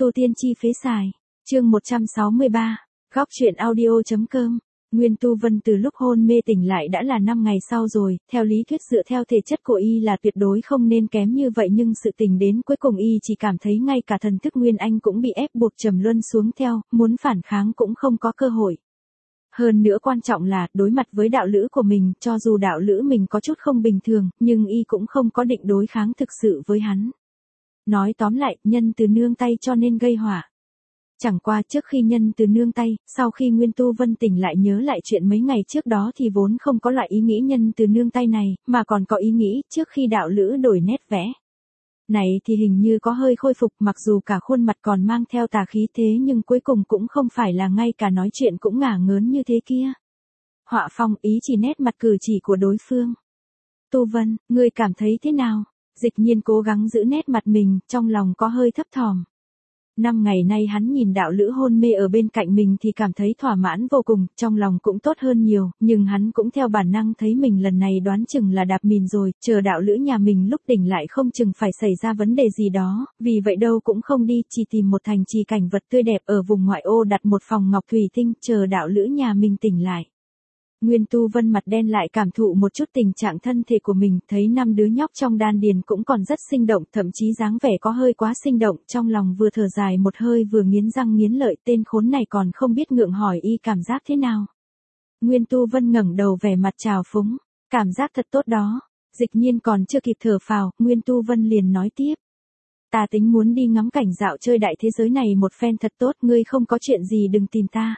Tu tiên chi phế xài. Chương 163. Góc truyện audio.com. Nguyên Tu Vân từ lúc hôn mê tỉnh lại đã là 5 ngày sau rồi, theo lý thuyết dựa theo thể chất của y là tuyệt đối không nên kém như vậy, nhưng sự tình đến cuối cùng y chỉ cảm thấy ngay cả thần thức Nguyên Anh cũng bị ép buộc trầm luân xuống theo, muốn phản kháng cũng không có cơ hội. Hơn nữa quan trọng là, đối mặt với đạo lữ của mình, cho dù đạo lữ mình có chút không bình thường, nhưng y cũng không có định đối kháng thực sự với hắn. Nói tóm lại, nhân từ nương tay cho nên gây họa. Chẳng qua trước khi nhân từ nương tay, sau khi Nguyên Tu Vân tỉnh lại nhớ lại chuyện mấy ngày trước đó thì vốn không có loại ý nghĩ nhân từ nương tay này, mà còn có ý nghĩ trước khi đạo lữ đổi nét vẽ. Này thì hình như có hơi khôi phục, mặc dù cả khuôn mặt còn mang theo tà khí thế nhưng cuối cùng cũng không phải là ngay cả nói chuyện cũng ngả ngớn như thế kia. Họa phong ý chỉ nét mặt cử chỉ của đối phương. Tu Vân, ngươi cảm thấy thế nào? Dịch Nhiên cố gắng giữ nét mặt mình, trong lòng có hơi thấp thỏm. 5 ngày nay hắn nhìn đạo lữ hôn mê ở bên cạnh mình thì cảm thấy thỏa mãn vô cùng, trong lòng cũng tốt hơn nhiều, nhưng hắn cũng theo bản năng thấy mình lần này đoán chừng là đạp mìn rồi, chờ đạo lữ nhà mình lúc tỉnh lại không chừng phải xảy ra vấn đề gì đó, vì vậy đâu cũng không đi, chỉ tìm một thành trì cảnh vật tươi đẹp ở vùng ngoại ô đặt một phòng ngọc thủy tinh, chờ đạo lữ nhà mình tỉnh lại. Nguyên Tu Vân mặt đen lại cảm thụ một chút tình trạng thân thể của mình, thấy 5 đứa nhóc trong đan điền cũng còn rất sinh động, thậm chí dáng vẻ có hơi quá sinh động, trong lòng vừa thở dài một hơi vừa nghiến răng nghiến lợi, tên khốn này còn không biết ngượng hỏi y cảm giác thế nào. Nguyên Tu Vân ngẩng đầu vẻ mặt trào phúng, cảm giác thật tốt đó. Dịch Nhiên còn chưa kịp thở phào, Nguyên Tu Vân liền nói tiếp. Ta tính muốn đi ngắm cảnh dạo chơi đại thế giới này một phen thật tốt, ngươi không có chuyện gì đừng tìm ta.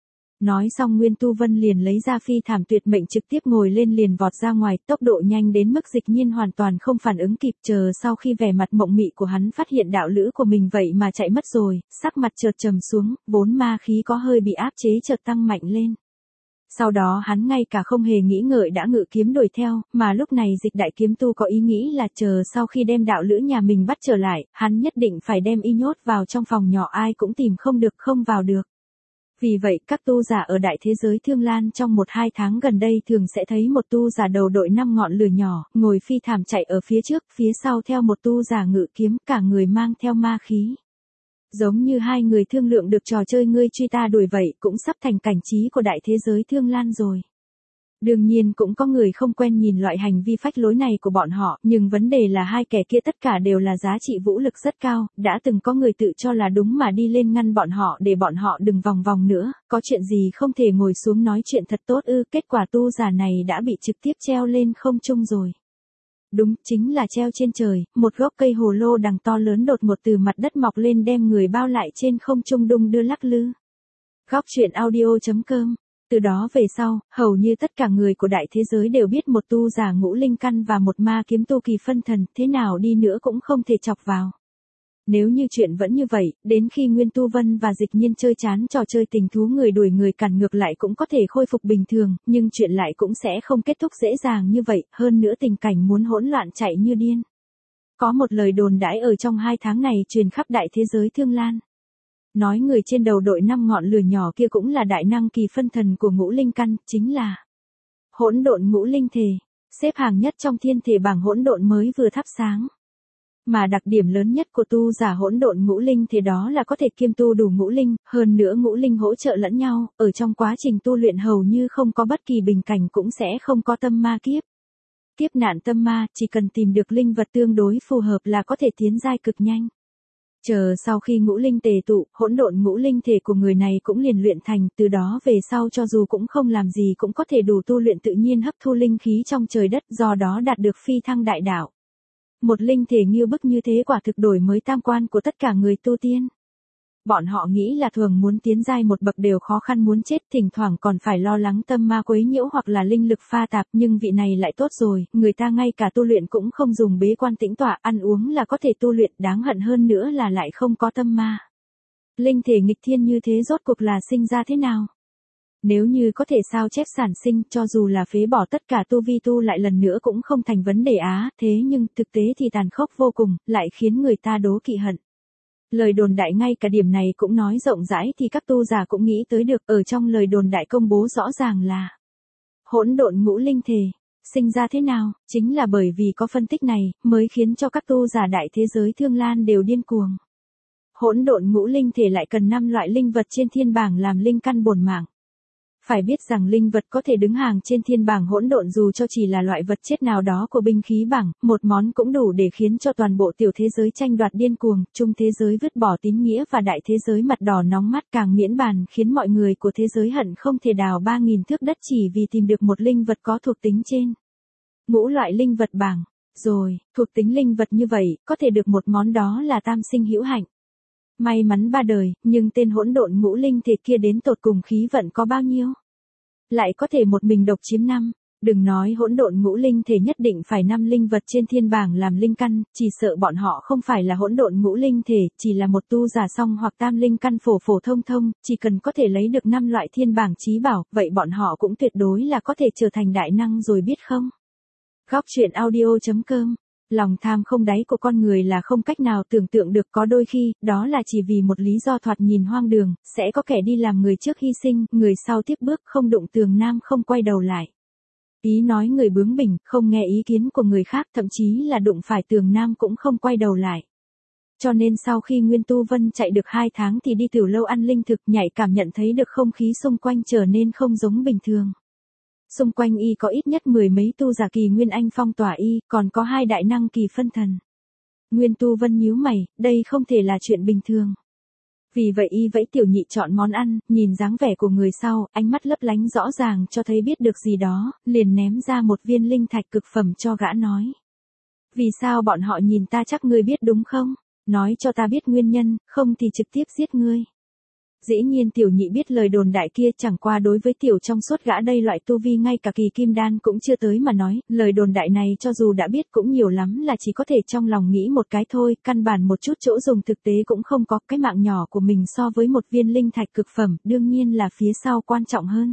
Nói xong Nguyên Tu Vân liền lấy ra phi thảm tuyệt mệnh trực tiếp ngồi lên liền vọt ra ngoài, tốc độ nhanh đến mức Dịch Nhiên hoàn toàn không phản ứng kịp, chờ sau khi vẻ mặt mộng mị của hắn phát hiện đạo lữ của mình vậy mà chạy mất rồi, sắc mặt chợt trầm xuống, vốn ma khí có hơi bị áp chế chợt tăng mạnh lên. Sau đó hắn ngay cả không hề nghĩ ngợi đã ngự kiếm đuổi theo, mà lúc này Dịch Đại Kiếm Tu có ý nghĩ là chờ sau khi đem đạo lữ nhà mình bắt trở lại, hắn nhất định phải đem y nhốt vào trong phòng nhỏ ai cũng tìm không được không vào được. Vì vậy, các tu giả ở đại thế giới Thương Lan trong 1-2 tháng gần đây thường sẽ thấy một tu giả đầu đội 5 ngọn lửa nhỏ, ngồi phi thảm chạy ở phía trước, phía sau theo một tu giả ngự kiếm, cả người mang theo ma khí. Giống như hai người thương lượng được trò chơi ngươi truy ta đuổi vậy, cũng sắp thành cảnh trí của đại thế giới Thương Lan rồi. Đương nhiên cũng có người không quen nhìn loại hành vi phách lối này của bọn họ, nhưng vấn đề là hai kẻ kia tất cả đều là giá trị vũ lực rất cao, đã từng có người tự cho là đúng mà đi lên ngăn bọn họ để bọn họ đừng vòng vòng nữa, có chuyện gì không thể ngồi xuống nói chuyện thật tốt ư, kết quả tu giả này đã bị trực tiếp treo lên không trung rồi. Đúng, chính là treo trên trời, một gốc cây hồ lô đằng to lớn đột ngột từ mặt đất mọc lên đem người bao lại trên không trung đung đưa lắc lư. Góc truyện audio.com. Từ đó về sau, hầu như tất cả người của đại thế giới đều biết một tu giả ngũ linh căn và một ma kiếm tu kỳ phân thần, thế nào đi nữa cũng không thể chọc vào. Nếu như chuyện vẫn như vậy, đến khi Nguyên Tu Vân và Dịch Nhiên chơi chán trò chơi tình thú người đuổi người cản ngược lại cũng có thể khôi phục bình thường, nhưng chuyện lại cũng sẽ không kết thúc dễ dàng như vậy, hơn nữa tình cảnh muốn hỗn loạn chạy như điên. Có một lời đồn đãi ở trong 2 tháng này truyền khắp đại thế giới Thương Lan. Nói người trên đầu đội 5 ngọn lửa nhỏ kia cũng là đại năng kỳ phân thần của ngũ linh căn, chính là hỗn độn ngũ linh thể, xếp hàng nhất trong thiên thể bảng hỗn độn mới vừa thắp sáng. Mà đặc điểm lớn nhất của tu giả hỗn độn ngũ linh thể đó là có thể kiêm tu đủ ngũ linh, hơn nữa ngũ linh hỗ trợ lẫn nhau, ở trong quá trình tu luyện hầu như không có bất kỳ bình cảnh cũng sẽ không có tâm ma kiếp. Kiếp nạn tâm ma, chỉ cần tìm được linh vật tương đối phù hợp là có thể tiến giai cực nhanh. Chờ sau khi ngũ linh tề tụ, hỗn độn ngũ linh thể của người này cũng liền luyện thành, từ đó về sau cho dù cũng không làm gì cũng có thể đủ tu luyện tự nhiên hấp thu linh khí trong trời đất, do đó đạt được phi thăng đại đạo. Một linh thể nghiêu bức như thế quả thực đổi mới tam quan của tất cả người tu tiên. Bọn họ nghĩ là thường muốn tiến giai một bậc đều khó khăn muốn chết, thỉnh thoảng còn phải lo lắng tâm ma quấy nhiễu hoặc là linh lực pha tạp, nhưng vị này lại tốt rồi, người ta ngay cả tu luyện cũng không dùng bế quan tĩnh tọa, ăn uống là có thể tu luyện, đáng hận hơn nữa là lại không có tâm ma. Linh thể nghịch thiên như thế rốt cuộc là sinh ra thế nào? Nếu như có thể sao chép sản sinh, cho dù là phế bỏ tất cả tu vi tu lại lần nữa cũng không thành vấn đề á, thế nhưng thực tế thì tàn khốc vô cùng, lại khiến người ta đố kỵ hận. Lời đồn đại ngay cả điểm này cũng nói rộng rãi thì các tu giả cũng nghĩ tới được, ở trong lời đồn đại công bố rõ ràng là hỗn độn ngũ linh thể, sinh ra thế nào, chính là bởi vì có phân tích này, mới khiến cho các tu giả đại thế giới Thương Lan đều điên cuồng. hỗn độn ngũ linh thể lại cần 5 loại linh vật trên thiên bảng làm linh căn bổn mạng. Phải biết rằng linh vật có thể đứng hàng trên thiên bảng hỗn độn dù cho chỉ là loại vật chết nào đó của binh khí bảng, một món cũng đủ để khiến cho toàn bộ tiểu thế giới tranh đoạt điên cuồng, trung thế giới vứt bỏ tín nghĩa và đại thế giới mặt đỏ nóng mắt, càng miễn bàn khiến mọi người của thế giới hận không thể đào 3.000 thước đất chỉ vì tìm được một linh vật có thuộc tính trên ngũ loại linh vật bảng. Rồi, thuộc tính linh vật như vậy, có thể được một món đó là tam sinh hữu hạnh. May mắn ba đời, nhưng tên hỗn độn ngũ linh thể kia đến tột cùng khí vận có bao nhiêu? Lại có thể một mình độc chiếm 5. Đừng nói hỗn độn ngũ linh thể nhất định phải 5 linh vật trên thiên bảng làm linh căn, chỉ sợ bọn họ không phải là hỗn độn ngũ linh thể, chỉ là một tu giả song hoặc tam linh căn phổ phổ thông thông, chỉ cần có thể lấy được 5 loại thiên bảng chí bảo, vậy bọn họ cũng tuyệt đối là có thể trở thành đại năng rồi biết không? Góc truyện audio.com. Lòng tham không đáy của con người là không cách nào tưởng tượng được, có đôi khi, đó là chỉ vì một lý do thoạt nhìn hoang đường, sẽ có kẻ đi làm người trước hy sinh, người sau tiếp bước, không đụng tường nam không quay đầu lại. Ý nói người bướng bỉnh, không nghe ý kiến của người khác, thậm chí là đụng phải tường nam cũng không quay đầu lại. Cho nên sau khi Nguyên Tu Vân chạy được 2 tháng thì đi tiểu lâu ăn linh thực, nhạy cảm nhận thấy được không khí xung quanh trở nên không giống bình thường. Xung quanh y có ít nhất 10 mấy tu giả kỳ Nguyên Anh phong tỏa y, còn có 2 đại năng kỳ phân thần. Nguyên Tu Vân nhíu mày, đây không thể là chuyện bình thường. Vì vậy y vẫy tiểu nhị chọn món ăn, nhìn dáng vẻ của người sau, ánh mắt lấp lánh rõ ràng cho thấy biết được gì đó, liền ném ra một viên linh thạch cực phẩm cho gã nói. Vì sao bọn họ nhìn ta chắc ngươi biết đúng không? Nói cho ta biết nguyên nhân, không thì trực tiếp giết ngươi. Dĩ nhiên tiểu nhị biết lời đồn đại kia, chẳng qua đối với tiểu trong suốt gã đây loại tu vi ngay cả kỳ kim đan cũng chưa tới mà nói, lời đồn đại này cho dù đã biết cũng nhiều lắm là chỉ có thể trong lòng nghĩ một cái thôi, căn bản một chút chỗ dùng thực tế cũng không có, cái mạng nhỏ của mình so với một viên linh thạch cực phẩm, đương nhiên là phía sau quan trọng hơn.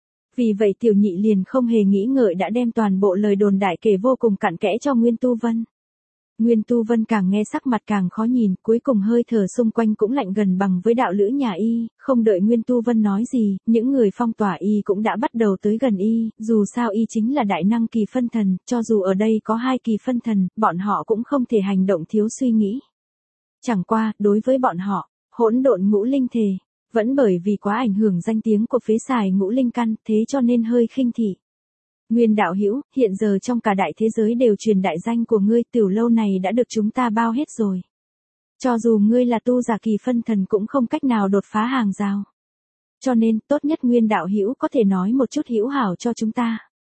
Vì vậy tiểu nhị liền không hề nghĩ ngợi đã đem toàn bộ lời đồn đại kể vô cùng cặn kẽ cho Nguyên Tu Vân. Nguyên Tu Vân càng nghe sắc mặt càng khó nhìn, cuối cùng hơi thở xung quanh cũng lạnh gần bằng với đạo lữ nhà y, không đợi Nguyên Tu Vân nói gì, những người phong tỏa y cũng đã bắt đầu tới gần y, dù sao y chính là đại năng kỳ phân thần, cho dù ở đây có 2 kỳ phân thần, bọn họ cũng không thể hành động thiếu suy nghĩ. Chẳng qua, đối với bọn họ, hỗn độn ngũ linh thể, vẫn bởi vì quá ảnh hưởng danh tiếng của phế xài ngũ linh căn, thế cho nên hơi khinh thị. Nguyên đạo hữu, hiện giờ trong cả đại thế giới đều truyền đại danh của ngươi, tiểu lâu này đã được chúng ta bao hết rồi. Cho dù ngươi là tu giả kỳ phân thần cũng không cách nào đột phá hàng rào. Cho nên, tốt nhất Nguyên đạo hữu có thể nói một chút hữu hảo cho chúng ta.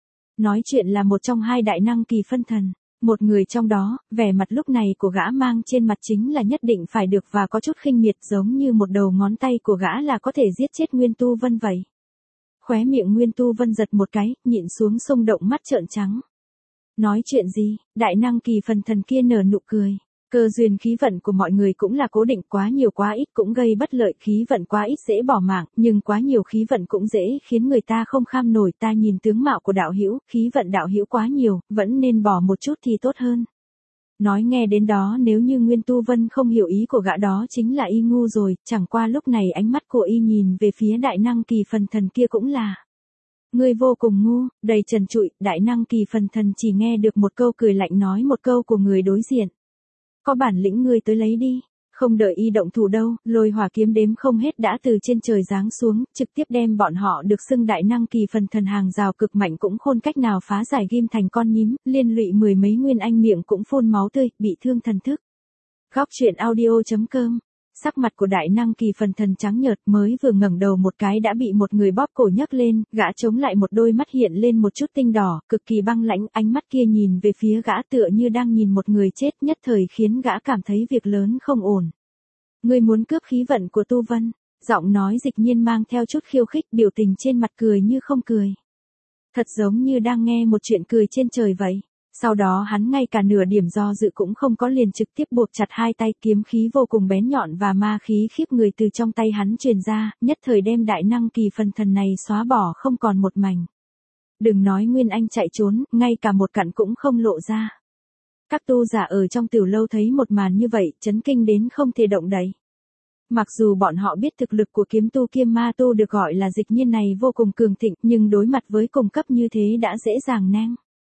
Nói chuyện là một trong 2 đại năng kỳ phân thần. Một người trong đó, vẻ mặt lúc này của gã mang trên mặt chính là nhất định phải được và có chút khinh miệt, giống như một đầu ngón tay của gã là có thể giết chết Nguyên Tu Vân vậy. Khóe miệng Nguyên Tu Vân giật một cái, nhịn xuống xung động mắt trợn trắng. Nói chuyện gì? Đại năng kỳ phân thần kia nở nụ cười. Cơ duyên khí vận của mọi người cũng là cố định, quá nhiều quá ít cũng gây bất lợi, khí vận quá ít dễ bỏ mạng, nhưng quá nhiều khí vận cũng dễ khiến người ta không kham nổi. Ta nhìn tướng mạo của đạo hữu, khí vận đạo hữu quá nhiều, vẫn nên bỏ một chút thì tốt hơn. Nói nghe đến đó, nếu như Nguyên Tu Vân không hiểu ý của gã đó chính là y ngu rồi, chẳng qua lúc này ánh mắt của y nhìn về phía đại năng kỳ phân thần kia cũng là. Ngươi vô cùng ngu, đầy trần trụi, đại năng kỳ phân thần chỉ nghe được một câu cười lạnh nói một câu của người đối diện. Có bản lĩnh ngươi tới lấy đi. Không đợi y động thủ đâu, lôi hỏa kiếm đếm không hết đã từ trên trời giáng xuống, trực tiếp đem bọn họ được xưng đại năng kỳ phân thần hàng rào cực mạnh cũng khôn cách nào phá giải, ghim thành con nhím, liên lụy 10 mấy nguyên anh miệng cũng phun máu tươi, bị thương thần thức. Góc truyện audio.com. Sắc mặt của đại năng kỳ phân thần trắng nhợt, mới vừa ngẩng đầu một cái đã bị một người bóp cổ nhấc lên, gã chống lại một đôi mắt hiện lên một chút tinh đỏ, cực kỳ băng lãnh, ánh mắt kia nhìn về phía gã tựa như đang nhìn một người chết, nhất thời khiến gã cảm thấy việc lớn không ổn. Ngươi muốn cướp khí vận của Tu Vân? Giọng nói dịch nhiên mang theo chút khiêu khích, biểu tình trên mặt cười như không cười. Thật giống như đang nghe một chuyện cười trên trời vậy. Sau đó hắn ngay cả nửa điểm do dự cũng không có, liền trực tiếp buộc chặt 2 tay, kiếm khí vô cùng bén nhọn và ma khí khiếp người từ trong tay hắn truyền ra, nhất thời đem đại năng kỳ phân thần này xóa bỏ không còn một mảnh. Đừng nói Nguyên Anh chạy trốn, ngay cả một cặn cũng không lộ ra. Các tu giả ở trong tiểu lâu thấy một màn như vậy, chấn kinh đến không thể động đậy. Mặc dù bọn họ biết thực lực của kiếm tu kiêm ma tu được gọi là dịch nhiên này vô cùng cường thịnh, nhưng đối mặt với cùng cấp như thế đã dễ dàng neng.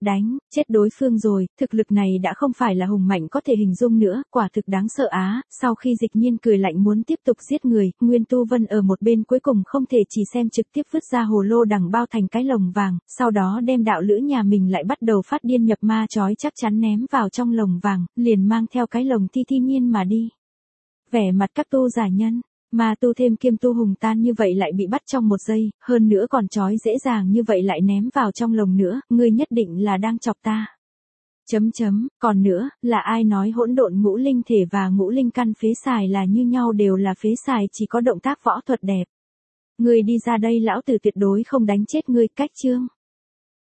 đánh, chết đối phương rồi, thực lực này đã không phải là hùng mạnh có thể hình dung nữa, quả thực đáng sợ á. Sau khi Dịch Nhiên cười lạnh muốn tiếp tục giết người, Nguyên Tu Vân ở một bên cuối cùng không thể chỉ xem trực tiếp vứt ra hồ lô đằng bao thành cái lồng vàng, sau đó đem đạo lữ nhà mình lại bắt đầu phát điên nhập ma chói chắc chắn ném vào trong lồng vàng, liền mang theo cái lồng thi nhiên mà đi. Vẻ mặt các tu giả nhân, ma tu thêm kiêm tu hùng tan như vậy lại bị bắt trong một giây, hơn nữa còn trói dễ dàng như vậy lại ném vào trong lồng nữa, ngươi nhất định là đang chọc ta. Còn nữa, là ai nói hỗn độn ngũ linh thể và ngũ linh căn phế xài là như nhau, đều là phế xài chỉ có động tác võ thuật đẹp. Ngươi đi ra đây lão tử tuyệt đối không đánh chết ngươi, cách chương.